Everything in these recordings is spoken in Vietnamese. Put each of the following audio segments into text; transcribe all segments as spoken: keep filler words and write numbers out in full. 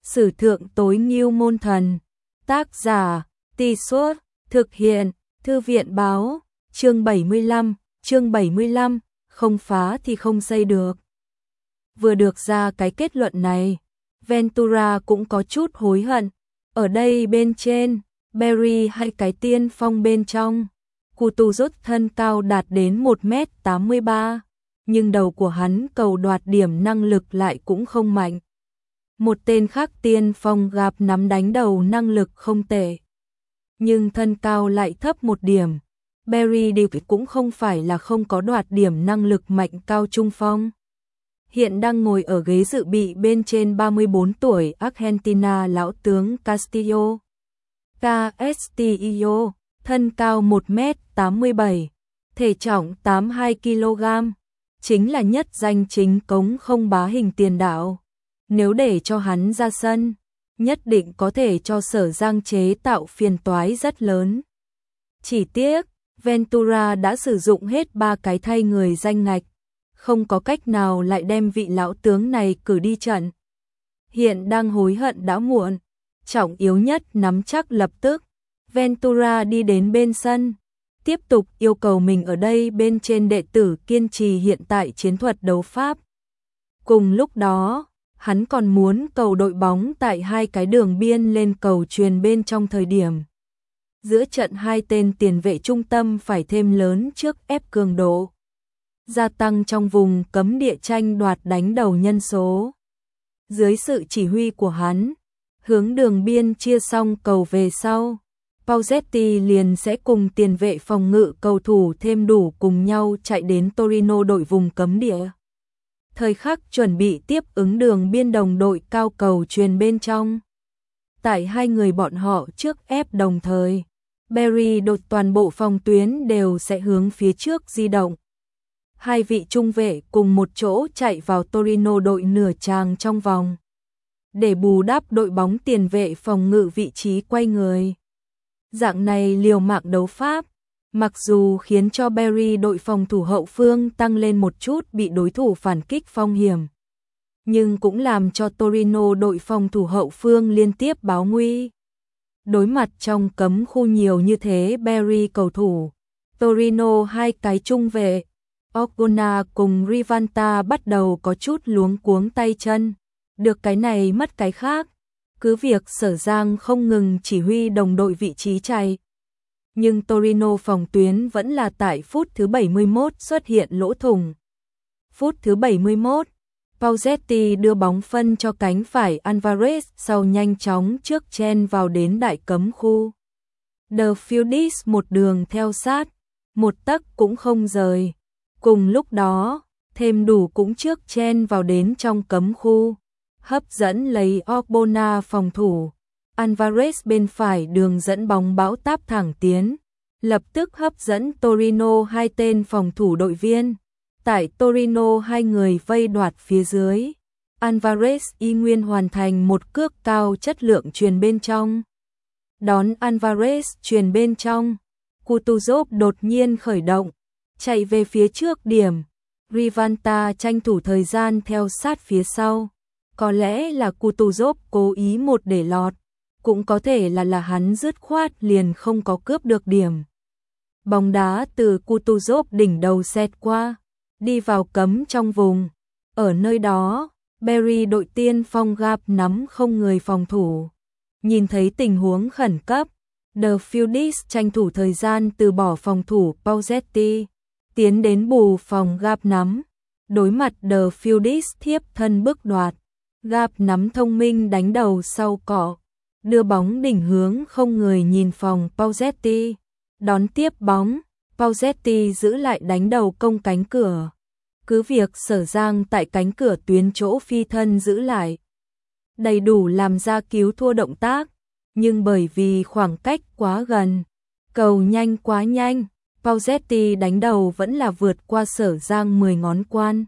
Sử thượng tối ngưu môn thần. Tác giả, Tì Suốt, thực hiện, Thư viện báo, chương bảy mươi lăm, chương bảy mươi lăm, không phá thì không xây được. Vừa được ra cái kết luận này, Ventura cũng có chút hối hận. Ở đây bên trên, Barry hay cái tiên phong bên trong, Kutuzov thân cao đạt đến một mét tám mươi ba, nhưng đầu của hắn cầu đoạt điểm năng lực lại cũng không mạnh. Một tên khác tiên phong gặp nắm đánh đầu năng lực không tệ, nhưng thân cao lại thấp một điểm. Barry điều cũng không phải là không có đoạt điểm năng lực mạnh cao trung phong. Hiện đang ngồi ở ghế dự bị bên trên ba mươi bốn tuổi Argentina lão tướng Castillo. Castillo, thân cao một mét tám mươi bảy, thể trọng tám mươi hai ki lô gam, chính là nhất danh chính cống không bá hình tiền đạo. Nếu để cho hắn ra sân, nhất định có thể cho Sở Giang chế tạo phiền toái rất lớn. Chỉ tiếc, Ventura đã sử dụng hết ba cái thay người danh ngạch, không có cách nào lại đem vị lão tướng này cử đi trận. Hiện đang hối hận đã muộn, trọng yếu nhất nắm chắc lập tức. Ventura đi đến bên sân, tiếp tục yêu cầu mình ở đây bên trên đệ tử kiên trì hiện tại chiến thuật đấu pháp. Cùng lúc đó, hắn còn muốn cầu đội bóng tại hai cái đường biên lên cầu truyền bên trong thời điểm giữa trận hai tên tiền vệ trung tâm phải thêm lớn trước ép cường độ, gia tăng trong vùng cấm địa tranh đoạt đánh đầu nhân số. Dưới sự chỉ huy của hắn, hướng đường biên chia xong cầu về sau, Pauzetti liền sẽ cùng tiền vệ phòng ngự cầu thủ thêm đủ cùng nhau chạy đến Torino đội vùng cấm địa. Thời khắc chuẩn bị tiếp ứng đường biên đồng đội cao cầu truyền bên trong. Tại hai người bọn họ trước ép đồng thời, Barry đột toàn bộ phòng tuyến đều sẽ hướng phía trước di động. Hai vị trung vệ cùng một chỗ chạy vào Torino đội nửa tràng trong vòng, để bù đắp đội bóng tiền vệ phòng ngự vị trí quay người. Dạng này liều mạng đấu pháp, mặc dù khiến cho Barry đội phòng thủ hậu phương tăng lên một chút bị đối thủ phản kích phong hiểm, nhưng cũng làm cho Torino đội phòng thủ hậu phương liên tiếp báo nguy. Đối mặt trong cấm khu nhiều như thế Barry cầu thủ, Torino hai cái trung vệ, Orgona cùng Rivanta bắt đầu có chút luống cuống tay chân, được cái này mất cái khác. Cứ việc Sở Giang không ngừng chỉ huy đồng đội vị trí chạy, nhưng Torino phòng tuyến vẫn là tại phút thứ bảy mươi mốt xuất hiện lỗ thủng. Phút thứ bảy mươi mốt, Pauzetti đưa bóng phân cho cánh phải Alvarez sau nhanh chóng trước chen vào đến đại cấm khu. The Fieldis một đường theo sát, một tấc cũng không rời. Cùng lúc đó, thêm đủ cũng trước chen vào đến trong cấm khu, hấp dẫn lấy Ogbonna phòng thủ. Alvarez bên phải đường dẫn bóng bão táp thẳng tiến, lập tức hấp dẫn Torino hai tên phòng thủ đội viên. Tại Torino hai người vây đoạt phía dưới, Alvarez y nguyên hoàn thành một cước cao chất lượng truyền bên trong. Đón Alvarez truyền bên trong, Kutuzov đột nhiên khởi động, chạy về phía trước điểm. Rivanta tranh thủ thời gian theo sát phía sau. Có lẽ là Kutuzov cố ý một để lọt, cũng có thể là là hắn dứt khoát liền không có cướp được điểm. Bóng đá từ Kutuzov đỉnh đầu xẹt qua, đi vào cấm trong vùng. Ở nơi đó, Barry đội tiên phong gap nắm không người phòng thủ. Nhìn thấy tình huống khẩn cấp, The Fieldis tranh thủ thời gian từ bỏ phòng thủ Pauzetti, tiến đến bù phòng gap nắm. Đối mặt The Fieldis thiếp thân bước đoạt, gap nắm thông minh đánh đầu sau cỏ, đưa bóng đỉnh hướng không người nhìn phòng Pauzetti, đón tiếp bóng. Pauzetti giữ lại đánh đầu công cánh cửa. Cứ việc Sở Giang tại cánh cửa tuyến chỗ phi thân giữ lại, đầy đủ làm ra cứu thua động tác, nhưng bởi vì khoảng cách quá gần, cầu nhanh quá nhanh, Pauzetti đánh đầu vẫn là vượt qua Sở Giang mười ngón quan.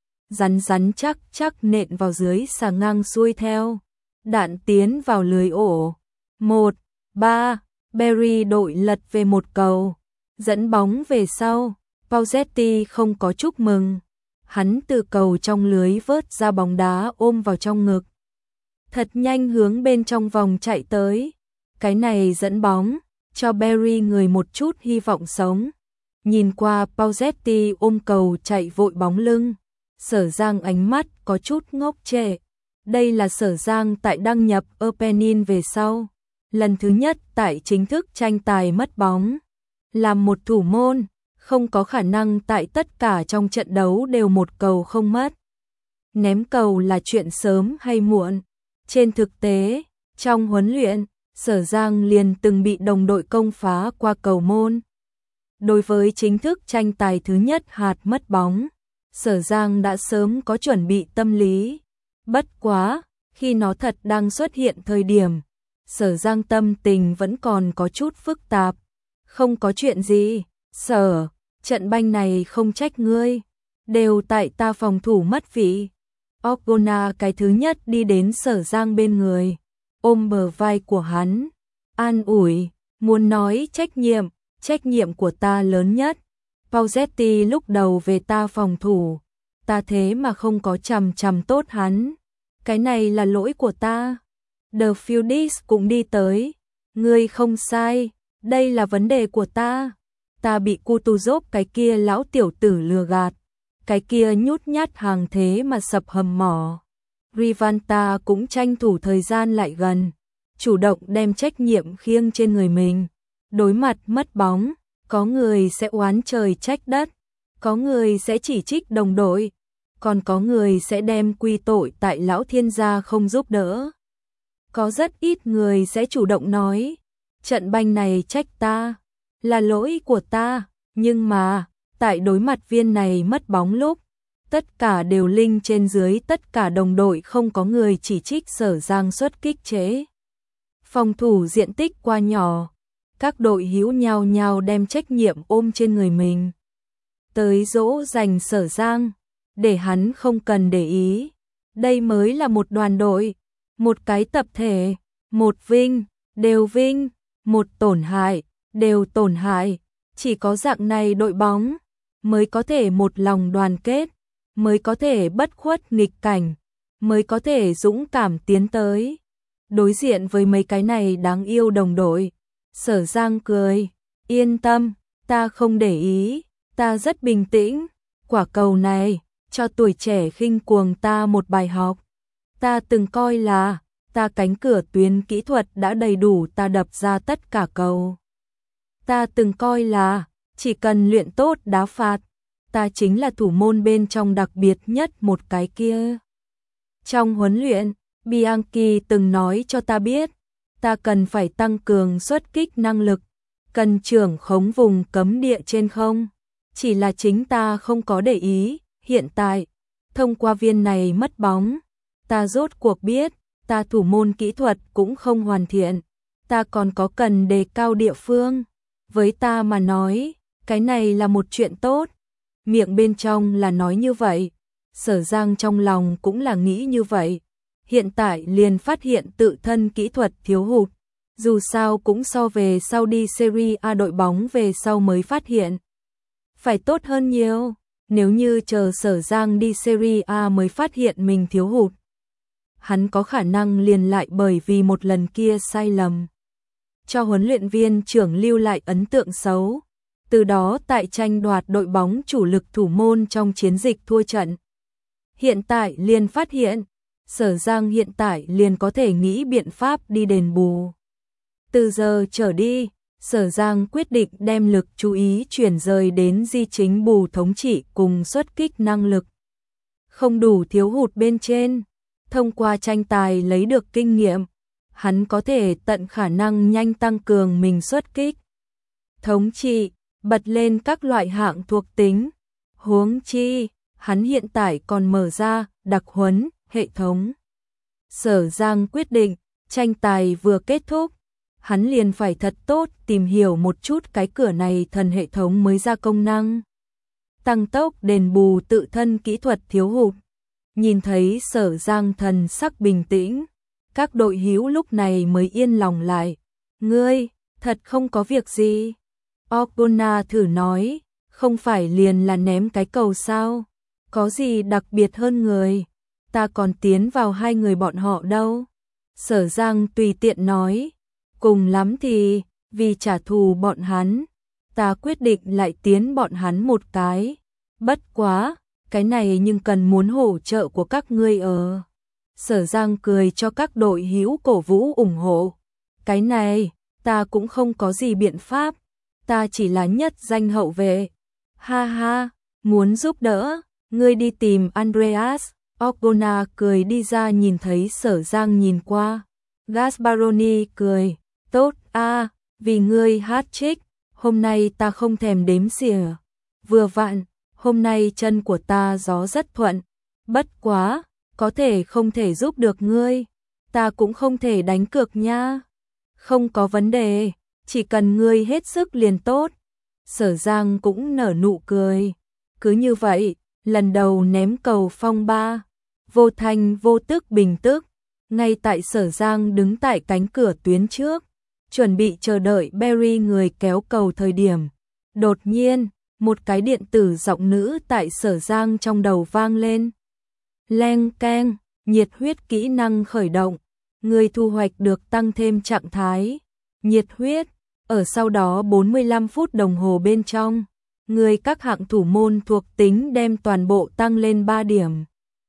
Rắn rắn chắc chắc nện vào dưới xà ngang xuôi theo, đạn tiến vào lưới ổ. một ba, Barry đội lật về một cầu, dẫn bóng về sau. Pauzetti không có chúc mừng, hắn từ cầu trong lưới vớt ra bóng đá ôm vào trong ngực. thật nhanh hướng bên trong vòng chạy tới. Cái này dẫn bóng, cho Barry người một chút hy vọng sống. Nhìn qua Pausetti ôm cầu chạy vội bóng lưng, Sở Giang ánh mắt có chút ngốc trệ. Đây là Sở Giang tại đăng nhập Opening về sau, lần thứ nhất tại chính thức tranh tài mất bóng. Làm một thủ môn, không có khả năng tại tất cả trong trận đấu đều một cầu không mất. Ném cầu là chuyện sớm hay muộn. Trên thực tế, trong huấn luyện, Sở Giang liền từng bị đồng đội công phá qua cầu môn. Đối với chính thức tranh tài thứ nhất hạt mất bóng, Sở Giang đã sớm có chuẩn bị tâm lý. Bất quá, khi nó thật đang xuất hiện thời điểm, Sở Giang tâm tình vẫn còn có chút phức tạp. Không có chuyện gì, Sở, trận banh này không trách ngươi, đều tại ta phòng thủ mất vị. Orgona cái thứ nhất đi đến Sở Giang bên người, ôm bờ vai của hắn, an ủi, muốn nói trách nhiệm, trách nhiệm của ta lớn nhất. Pausetti lúc đầu về ta phòng thủ, ta thế mà không có chằm chằm tốt hắn. Cái này là lỗi của ta. The Fieldis cũng đi tới, ngươi không sai, đây là vấn đề của ta. Ta bị Kutuzov cái kia lão tiểu tử lừa gạt, cái kia nhút nhát hàng thế mà sập hầm mỏ. Rivanta cũng tranh thủ thời gian lại gần, chủ động đem trách nhiệm khiêng trên người mình. Đối mặt mất bóng, có người sẽ oán trời trách đất, có người sẽ chỉ trích đồng đội, còn có người sẽ đem quy tội tại lão thiên gia không giúp đỡ. Có rất ít người sẽ chủ động nói, trận banh này trách ta, là lỗi của ta, nhưng mà, tại đối mặt viên này mất bóng lúc, tất cả đều linh trên dưới, tất cả đồng đội không có người chỉ trích Sở Giang xuất kích chế. Phòng thủ diện tích quá nhỏ, các đội hữu nhau nhau đem trách nhiệm ôm trên người mình. Tới dỗ dành Sở Giang, để hắn không cần để ý. Đây mới là một đoàn đội, một cái tập thể, một vinh, đều vinh, một tổn hại, đều tổn hại. Chỉ có dạng này đội bóng, mới có thể một lòng đoàn kết, mới có thể bất khuất nghịch cảnh, mới có thể dũng cảm tiến tới. Đối diện với mấy cái này đáng yêu đồng đội, Sở Giang cười, yên tâm, ta không để ý, ta rất bình tĩnh. Quả cầu này, cho tuổi trẻ khinh cuồng ta một bài học. Ta từng coi là, ta cánh cửa tuyến kỹ thuật đã đầy đủ ta đập ra tất cả cầu. Ta từng coi là, chỉ cần luyện tốt đá phạt, ta chính là thủ môn bên trong đặc biệt nhất một cái kia. Trong huấn luyện, Bianchi từng nói cho ta biết, ta cần phải tăng cường xuất kích năng lực, cần trưởng khống vùng cấm địa trên không. Chỉ là chính ta không có để ý, hiện tại, thông qua viên này mất bóng, ta rốt cuộc biết, ta thủ môn kỹ thuật cũng không hoàn thiện, ta còn có cần đề cao địa phương. Với ta mà nói, cái này là một chuyện tốt. Miệng bên trong là nói như vậy, Sở Giang trong lòng cũng là nghĩ như vậy. Hiện tại liền phát hiện tự thân kỹ thuật thiếu hụt, dù sao cũng so về sau đi Serie A đội bóng về sau mới phát hiện. Phải tốt hơn nhiều, nếu như chờ Sở Giang đi Serie A mới phát hiện mình thiếu hụt. Hắn có khả năng liền lại bởi vì một lần kia sai lầm, cho huấn luyện viên trưởng lưu lại ấn tượng xấu. Từ đó tại tranh đoạt đội bóng chủ lực thủ môn trong chiến dịch thua trận. Hiện tại liền phát hiện, Sở Giang hiện tại liền có thể nghĩ biện pháp đi đền bù. Từ giờ trở đi, Sở Giang quyết định đem lực chú ý chuyển rời đến di chính bù thống trị cùng xuất kích năng lực. Không đủ thiếu hụt bên trên, thông qua tranh tài lấy được kinh nghiệm, hắn có thể tận khả năng nhanh tăng cường mình xuất kích. Thống trị, bật lên các loại hạng thuộc tính. Huống chi, hắn hiện tại còn mở ra đặc huấn hệ thống. Sở Giang quyết định, tranh tài vừa kết thúc, hắn liền phải thật tốt tìm hiểu một chút cái cửa này thần hệ thống mới ra công năng. Tăng tốc đền bù tự thân kỹ thuật thiếu hụt. Nhìn thấy Sở Giang thần sắc bình tĩnh, các đội hữu lúc này mới yên lòng lại. Ngươi, thật không có việc gì. Orgona thử nói, không phải liền là ném cái cầu sao? Có gì đặc biệt hơn người? Ta còn tiến vào hai người bọn họ đâu. Sở Giang tùy tiện nói, cùng lắm thì, vì trả thù bọn hắn, ta quyết định lại tiến bọn hắn một cái. Bất quá, cái này nhưng cần muốn hỗ trợ của các ngươi ở. Sở Giang cười cho các đội hữu cổ vũ ủng hộ. Cái này, ta cũng không có gì biện pháp, ta chỉ là nhất danh hậu vệ. Ha ha, muốn giúp đỡ, ngươi đi tìm Andreas. Orgona cười đi ra nhìn thấy Sở Giang nhìn qua. Gasparoni cười, tốt a, vì ngươi hat-trick, hôm nay ta không thèm đếm xỉa. Vừa vặn, hôm nay chân của ta gió rất thuận, bất quá, có thể không thể giúp được ngươi, ta cũng không thể đánh cược nha. Không có vấn đề, chỉ cần ngươi hết sức liền tốt. Sở Giang cũng nở nụ cười. Cứ như vậy, lần đầu ném cầu phong ba, vô thanh vô tức bình tức, ngay tại Sở Giang đứng tại cánh cửa tuyến trước, chuẩn bị chờ đợi Barry người kéo cầu thời điểm. Đột nhiên, một cái điện tử giọng nữ tại Sở Giang trong đầu vang lên. Leng keng, nhiệt huyết kỹ năng khởi động, người thu hoạch được tăng thêm trạng thái. Nhiệt huyết, ở sau đó bốn mươi lăm phút đồng hồ bên trong, người các hạng thủ môn thuộc tính đem toàn bộ tăng lên ba điểm.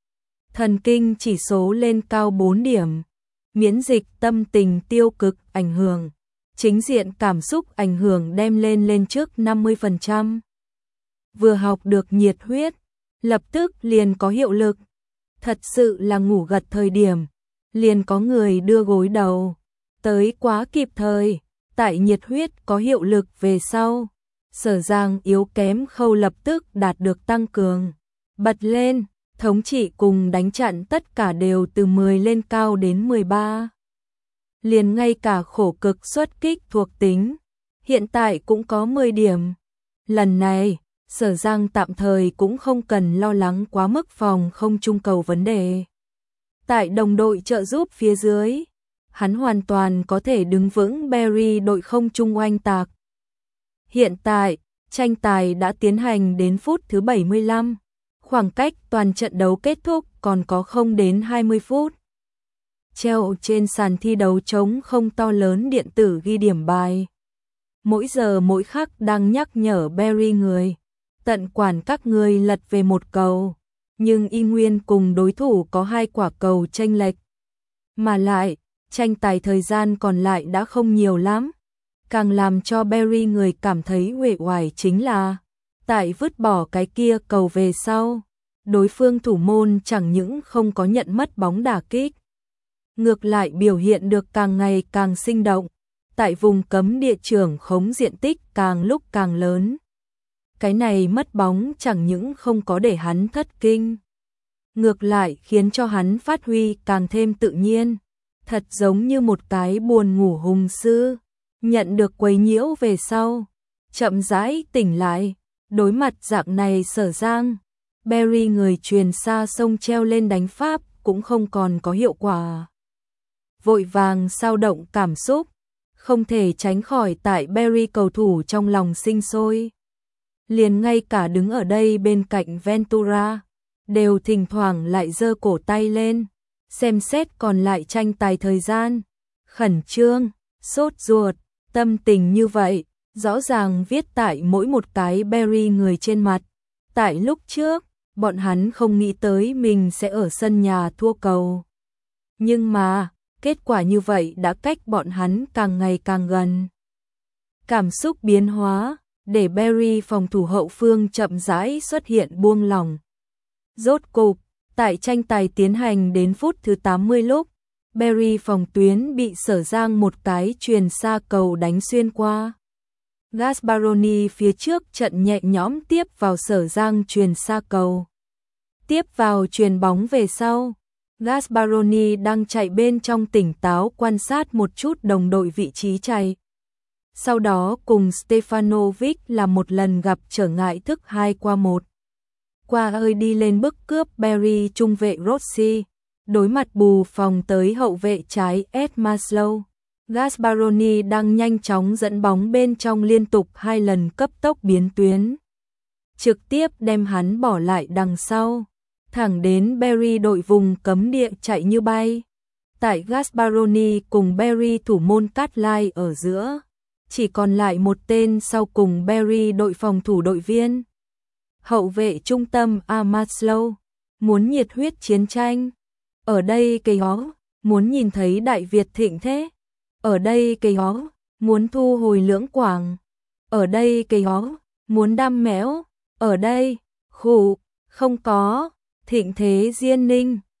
Thần kinh chỉ số lên cao bốn điểm. Miễn dịch tâm tình tiêu cực ảnh hưởng. Chính diện cảm xúc ảnh hưởng đem lên lên trước năm mươi phần trăm. Vừa học được nhiệt huyết, lập tức liền có hiệu lực. Thật sự là ngủ gật thời điểm, liền có người đưa gối đầu. Tới quá kịp thời, tại nhiệt huyết có hiệu lực về sau. Sở Giang yếu kém khâu lập tức đạt được tăng cường. Bật lên, thống trị cùng đánh chặn tất cả đều từ mười lên cao đến mười ba. Liền ngay cả khổ cực xuất kích thuộc tính, hiện tại cũng có mười điểm. Lần này, Sở Giang tạm thời cũng không cần lo lắng quá mức phòng không trung cầu vấn đề. Tại đồng đội trợ giúp phía dưới, hắn hoàn toàn có thể đứng vững Barry đội không trung oanh tạc. Hiện tại, tranh tài đã tiến hành đến phút thứ bảy mươi lăm, khoảng cách toàn trận đấu kết thúc còn có không đến hai mươi phút. Treo trên sàn thi đấu trống không to lớn điện tử ghi điểm bài. Mỗi giờ mỗi khắc đang nhắc nhở Barry người, tận quản các người lật về một cầu, nhưng y nguyên cùng đối thủ có hai quả cầu chênh lệch. Mà lại, tranh tài thời gian còn lại đã không nhiều lắm. Càng làm cho Barry người cảm thấy uể oải chính là, tại vứt bỏ cái kia cầu về sau, đối phương thủ môn chẳng những không có nhận mất bóng đả kích, ngược lại biểu hiện được càng ngày càng sinh động, tại vùng cấm địa trưởng khống diện tích càng lúc càng lớn. Cái này mất bóng chẳng những không có để hắn thất kinh, ngược lại khiến cho hắn phát huy càng thêm tự nhiên, thật giống như một cái buồn ngủ hùng sư, nhận được quấy nhiễu về sau, chậm rãi tỉnh lại. Đối mặt dạng này Sở Giang, Barry người truyền xa sông treo lên đánh pháp cũng không còn có hiệu quả. Vội vàng sao động cảm xúc, không thể tránh khỏi tại Barry cầu thủ trong lòng sinh sôi. Liền ngay cả đứng ở đây bên cạnh Ventura, đều thỉnh thoảng lại giơ cổ tay lên, xem xét còn lại tranh tài thời gian. Khẩn trương, sốt ruột, tâm tình như vậy, rõ ràng viết tại mỗi một cái Barry người trên mặt. Tại lúc trước, bọn hắn không nghĩ tới mình sẽ ở sân nhà thua cầu. Nhưng mà, kết quả như vậy đã cách bọn hắn càng ngày càng gần. Cảm xúc biến hóa, để Barry phòng thủ hậu phương chậm rãi xuất hiện buông lỏng. Rốt cục, tại tranh tài tiến hành đến phút thứ tám mươi lúc, Barry phòng tuyến bị Sở Giang một cái truyền xa cầu đánh xuyên qua. Gasparoni phía trước trận nhẹ nhõm tiếp vào Sở Giang truyền xa cầu. Tiếp vào truyền bóng về sau, Gasparoni đang chạy bên trong tỉnh táo quan sát một chút đồng đội vị trí chạy. Sau đó cùng Stefanovic là một lần gặp trở ngại thức hai qua một. Qua ơi đi lên bức cướp Barry trung vệ Rossi, đối mặt bù phòng tới hậu vệ trái Ed Maslow. Gasparoni đang nhanh chóng dẫn bóng bên trong liên tục hai lần cấp tốc biến tuyến, trực tiếp đem hắn bỏ lại đằng sau, thẳng đến Barry đội vùng cấm địa chạy như bay. Tại Gasparoni cùng Barry thủ môn cát lai ở giữa, chỉ còn lại một tên sau cùng Barry đội phòng thủ đội viên. Hậu vệ trung tâm Amaslow, muốn nhiệt huyết chiến tranh. Ở đây cây ó, muốn nhìn thấy Đại Việt thịnh thế. Ở đây cây ó, muốn thu hồi Lưỡng Quảng. Ở đây cây ó, muốn đam mẽo. Ở đây, khủ, không có, thịnh thế Diên Ninh.